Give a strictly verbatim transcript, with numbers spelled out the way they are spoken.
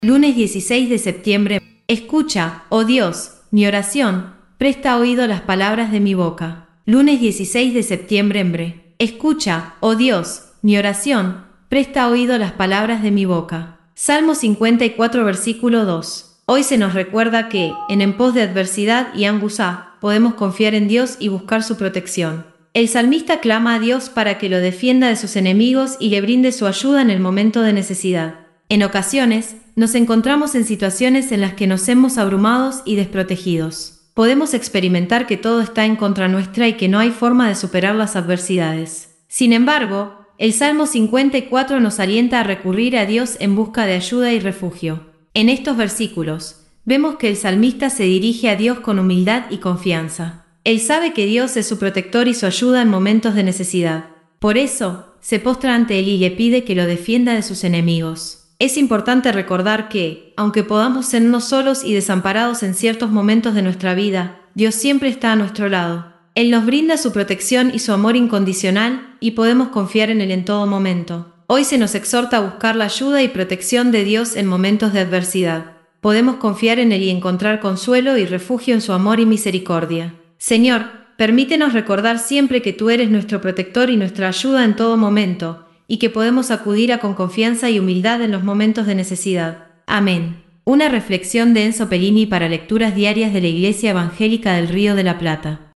Lunes dieciséis de septiembre. Escucha, oh Dios, mi oración, presta oído a las palabras de mi boca. Lunes dieciséis de septiembre. Escucha, oh Dios, mi oración, presta oído a las palabras de mi boca. Salmo cincuenta y cuatro, versículo dos. Hoy se nos recuerda que, en en pos de adversidad y angustia, podemos confiar en Dios y buscar su protección. El salmista clama a Dios para que lo defienda de sus enemigos y le brinde su ayuda en el momento de necesidad. En ocasiones, nos encontramos en situaciones en las que nos hemos abrumados y desprotegidos. Podemos experimentar que todo está en contra nuestra y que no hay forma de superar las adversidades. Sin embargo, el Salmo cincuenta y cuatro nos alienta a recurrir a Dios en busca de ayuda y refugio. En estos versículos, vemos que el salmista se dirige a Dios con humildad y confianza. Él sabe que Dios es su protector y su ayuda en momentos de necesidad. Por eso, se postra ante Él y le pide que lo defienda de sus enemigos. Es importante recordar que, aunque podamos sentirnos solos y desamparados en ciertos momentos de nuestra vida, Dios siempre está a nuestro lado. Él nos brinda su protección y su amor incondicional, y podemos confiar en Él en todo momento. Hoy se nos exhorta a buscar la ayuda y protección de Dios en momentos de adversidad. Podemos confiar en Él y encontrar consuelo y refugio en su amor y misericordia. Señor, permítenos recordar siempre que tú eres nuestro protector y nuestra ayuda en todo momento, y que podemos acudir a con confianza y humildad en los momentos de necesidad. Amén. Una reflexión de Enzo Pellini para lecturas diarias de la Iglesia Evangélica del Río de la Plata.